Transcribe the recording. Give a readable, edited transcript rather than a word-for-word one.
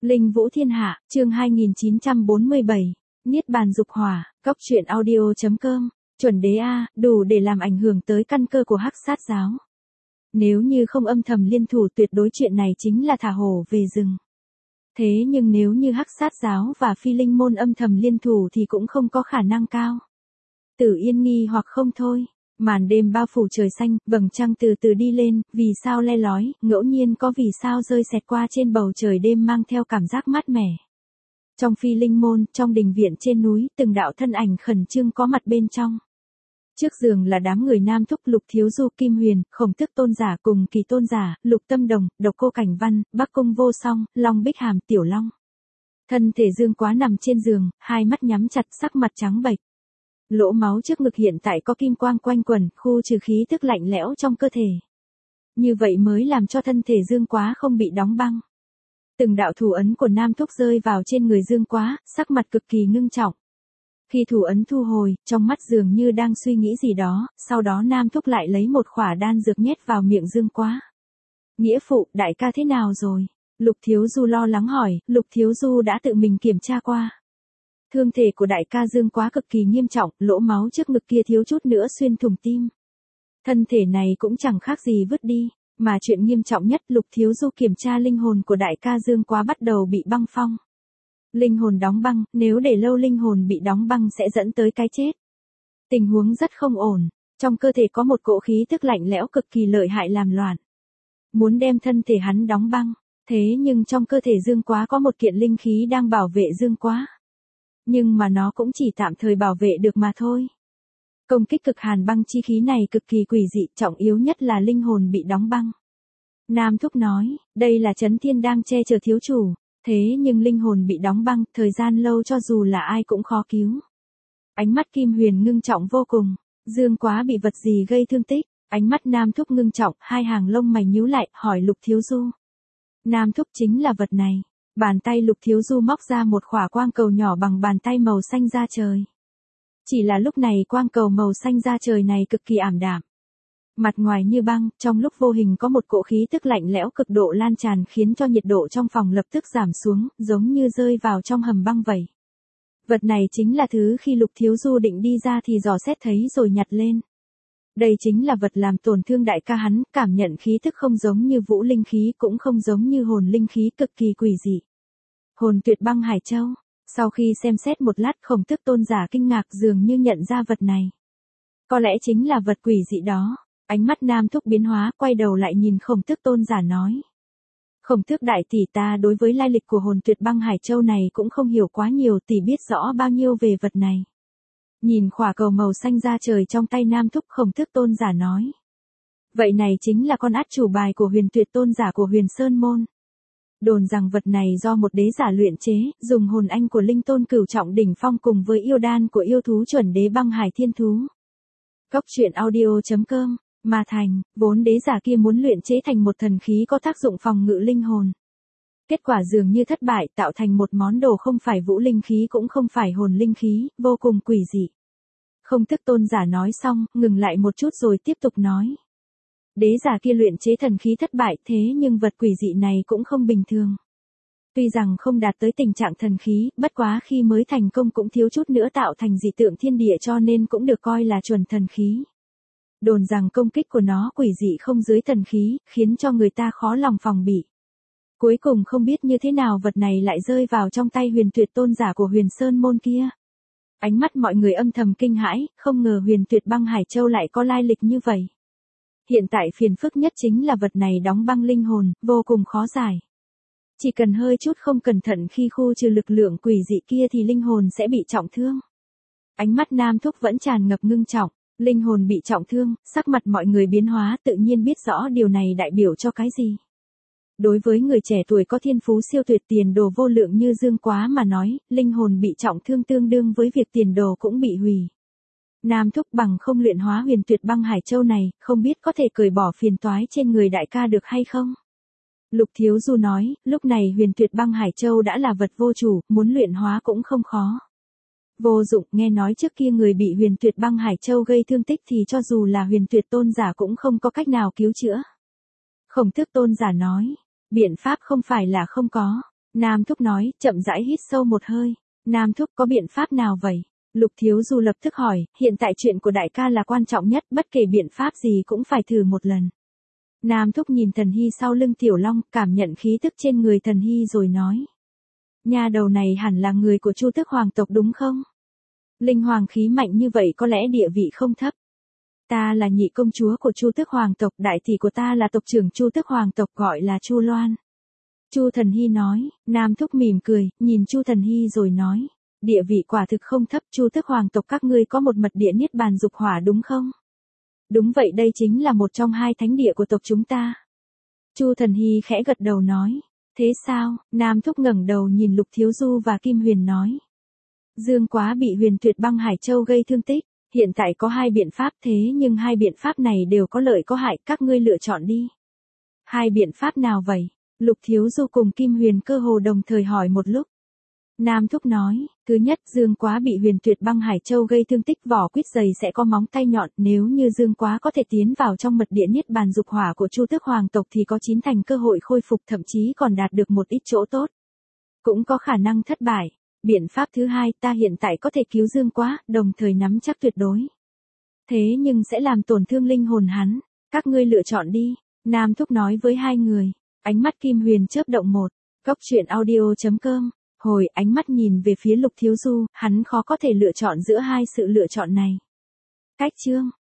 Linh Vũ Thiên Hạ, chương 2947, Niết Bàn Dục Hỏa, Cóc truyện audio.com, chuẩn đế A, đủ để làm ảnh hưởng tới căn cơ của Hắc Sát giáo. Nếu như không âm thầm liên thủ tuyệt đối chuyện này chính là thả hổ về rừng. Thế nhưng nếu như Hắc Sát giáo và Phi Linh môn âm thầm liên thủ thì cũng không có khả năng cao. Tử Yên nghi hoặc không thôi. Màn đêm bao phủ trời xanh, vầng trăng từ từ đi lên, vì sao le lói, ngẫu nhiên có vì sao rơi xẹt qua trên bầu trời đêm mang theo cảm giác mát mẻ. Trong Phi Linh môn, trong đình viện trên núi, từng đạo thân ảnh khẩn trương có mặt bên trong. Trước giường là đám người Nam Thúc, Lục Thiếu Du, Kim Huyền, Khổng Tước Tôn giả cùng Kỳ Tôn giả, Lục Tâm Đồng, Độc Cô Cảnh Văn, Bắc Cung Vô Song, Long Bích Hàm, Tiểu Long. Thân thể Dương Quá nằm trên giường, hai mắt nhắm chặt, sắc mặt trắng bệch. Lỗ máu trước ngực hiện tại có kim quang quanh quẩn, khu trừ khí tức lạnh lẽo trong cơ thể. Như vậy mới làm cho thân thể Dương Quá không bị đóng băng. Từng đạo thủ ấn của Nam Thúc rơi vào trên người Dương Quá, sắc mặt cực kỳ ngưng trọng. Khi thủ ấn thu hồi, trong mắt dường như đang suy nghĩ gì đó, sau đó Nam Thúc lại lấy một khỏa đan dược nhét vào miệng Dương Quá. Nghĩa phụ, đại ca thế nào rồi? Lục Thiếu Du lo lắng hỏi, Lục Thiếu Du đã tự mình kiểm tra qua. Thương thể của đại ca Dương Quá cực kỳ nghiêm trọng, lỗ máu trước ngực kia thiếu chút nữa xuyên thủng tim. Thân thể này cũng chẳng khác gì vứt đi, mà chuyện nghiêm trọng nhất Lục Thiếu Du kiểm tra linh hồn của đại ca Dương Quá bắt đầu bị băng phong. Linh hồn đóng băng, nếu để lâu linh hồn bị đóng băng sẽ dẫn tới cái chết. Tình huống rất không ổn, trong cơ thể có một cỗ khí tức lạnh lẽo cực kỳ lợi hại làm loạn. Muốn đem thân thể hắn đóng băng, thế nhưng trong cơ thể Dương Quá có một kiện linh khí đang bảo vệ Dương Quá. Nhưng mà nó cũng chỉ tạm thời bảo vệ được mà thôi. Công kích cực hàn băng chi khí này cực kỳ quỷ dị, trọng yếu nhất là linh hồn bị đóng băng. Nam Thúc nói, đây là Chấn Thiên đang che chở thiếu chủ, thế nhưng linh hồn bị đóng băng, thời gian lâu cho dù là ai cũng khó cứu. Ánh mắt Kim Huyền ngưng trọng vô cùng, Dương Quá bị vật gì gây thương tích, ánh mắt Nam Thúc ngưng trọng, hai hàng lông mày nhíu lại, hỏi Lục Thiếu Du. Nam Thúc chính là vật này. Bàn tay Lục Thiếu Du móc ra một khỏa quang cầu nhỏ bằng bàn tay màu xanh da trời. Chỉ là lúc này quang cầu màu xanh da trời này cực kỳ ảm đạm. Mặt ngoài như băng, trong lúc vô hình có một cỗ khí tức lạnh lẽo cực độ lan tràn khiến cho nhiệt độ trong phòng lập tức giảm xuống, giống như rơi vào trong hầm băng vậy. Vật này chính là thứ khi Lục Thiếu Du định đi ra thì dò xét thấy rồi nhặt lên. Đây chính là vật làm tổn thương đại ca hắn, cảm nhận khí thức không giống như vũ linh khí cũng không giống như hồn linh khí, cực kỳ quỷ dị. Hồn Tuyệt Băng Hải Châu. Sau khi xem xét một lát, Khổng Tước Tôn giả kinh ngạc dường như nhận ra vật này. Có lẽ chính là vật quỷ dị đó. Ánh mắt Nam Thúc biến hóa, quay đầu lại nhìn Khổng Tước Tôn giả nói. Khổng Tước đại tỷ, ta đối với lai lịch của Hồn Tuyệt Băng Hải Châu này cũng không hiểu quá nhiều, tỷ biết rõ bao nhiêu về vật này. Nhìn khỏa cầu màu xanh da trời trong tay Nam Thúc, Khổng Tước Tôn giả nói. Vậy này chính là con át chủ bài của Huyền Tuyệt Tôn giả của Huyền Sơn Môn. Đồn rằng vật này do một đế giả luyện chế, dùng hồn anh của linh tôn cửu trọng đỉnh phong cùng với yêu đan của yêu thú chuẩn đế băng hải thiên thú. Cóc truyện audio.com, mà thành, vốn đế giả kia muốn luyện chế thành một thần khí có tác dụng phòng ngự linh hồn. Kết quả dường như thất bại, tạo thành một món đồ không phải vũ linh khí cũng không phải hồn linh khí, vô cùng quỷ dị. Không Tước Tôn giả nói xong, ngừng lại một chút rồi tiếp tục nói. Đế giả kia luyện chế thần khí thất bại, thế nhưng vật quỷ dị này cũng không bình thường. Tuy rằng không đạt tới tình trạng thần khí, bất quá khi mới thành công cũng thiếu chút nữa tạo thành dị tượng thiên địa cho nên cũng được coi là chuẩn thần khí. Đồn rằng công kích của nó quỷ dị không dưới thần khí, khiến cho người ta khó lòng phòng bị. Cuối cùng không biết như thế nào vật này lại rơi vào trong tay Huyền Tuyệt Tôn giả của Huyền Sơn Môn kia. Ánh mắt mọi người âm thầm kinh hãi, không ngờ Huyền Tuyệt Băng Hải Châu lại có lai lịch như vậy. Hiện tại phiền phức nhất chính là vật này đóng băng linh hồn, vô cùng khó giải. Chỉ cần hơi chút không cẩn thận khi khu trừ lực lượng quỷ dị kia thì linh hồn sẽ bị trọng thương. Ánh mắt Nam Thúc vẫn tràn ngập ngưng trọng, linh hồn bị trọng thương, sắc mặt mọi người biến hóa, tự nhiên biết rõ điều này đại biểu cho cái gì. Đối với người trẻ tuổi có thiên phú siêu tuyệt tiền đồ vô lượng như Dương Quá mà nói, linh hồn bị trọng thương tương đương với việc tiền đồ cũng bị hủy. Nam Thúc bằng không luyện hóa Huyền Tuyệt Băng Hải Châu này, không biết có thể cởi bỏ phiền toái trên người đại ca được hay không? Lục Thiếu Du nói, lúc này Huyền Tuyệt Băng Hải Châu đã là vật vô chủ, muốn luyện hóa cũng không khó. Vô dụng, nghe nói trước kia người bị Huyền Tuyệt Băng Hải Châu gây thương tích thì cho dù là Huyền Tuyệt Tôn giả cũng không có cách nào cứu chữa. Khổng Tước Tôn giả nói, biện pháp không phải là không có, Nam Thúc nói, chậm rãi hít sâu một hơi. Nam Thúc có biện pháp nào vậy? Lục Thiếu Du lập tức hỏi, hiện tại chuyện của đại ca là quan trọng nhất, bất kể biện pháp gì cũng phải thử một lần. Nam Thúc nhìn Thần Hy sau lưng Tiểu Long, cảm nhận khí tức trên người Thần Hy rồi nói. Nha đầu này hẳn là người của Chu Tước Hoàng tộc đúng không? Linh hoàng khí mạnh như vậy có lẽ địa vị không thấp. Ta là nhị công chúa của Chu Tước Hoàng tộc, đại tỷ của ta là tộc trưởng Chu Tước Hoàng tộc gọi là Chu Loan. Chu Thần Hy nói, Nam Thúc mỉm cười, nhìn Chu Thần Hy rồi nói. Địa vị quả thực không thấp, Chu Tước Hoàng tộc các ngươi có một mật địa niết bàn dục hỏa đúng không? Đúng vậy, đây chính là một trong hai thánh địa của tộc chúng ta. Chu Thần Hy khẽ gật đầu nói. Thế sao? Nam Thúc ngẩng đầu nhìn Lục Thiếu Du và Kim Huyền nói. Dương Quá bị Huyền Tuyệt Băng Hải Châu gây thương tích, hiện tại có hai biện pháp thế nhưng hai biện pháp này đều có lợi có hại, các ngươi lựa chọn đi. Hai biện pháp nào vậy? Lục Thiếu Du cùng Kim Huyền cơ hồ đồng thời hỏi một lúc. Nam Thúc nói, thứ nhất, Dương Quá bị Huyền Tuyệt Băng Hải Châu gây thương tích, vỏ quýt dày sẽ có móng tay nhọn, nếu như Dương Quá có thể tiến vào trong mật địa niết bàn dục hỏa của Chu Tước Hoàng tộc thì có 9 thành cơ hội khôi phục, thậm chí còn đạt được một ít chỗ tốt. Cũng có khả năng thất bại. Biện pháp thứ hai, ta hiện tại có thể cứu Dương Quá, đồng thời nắm chắc tuyệt đối. Thế nhưng sẽ làm tổn thương linh hồn hắn, các ngươi lựa chọn đi. Nam Thúc nói với hai người. Ánh mắt Kim Huyền chớp động một. Góc truyện audio.com. Hồi ánh mắt nhìn về phía Lục Thiếu Du, hắn khó có thể lựa chọn giữa hai sự lựa chọn này. Cách chương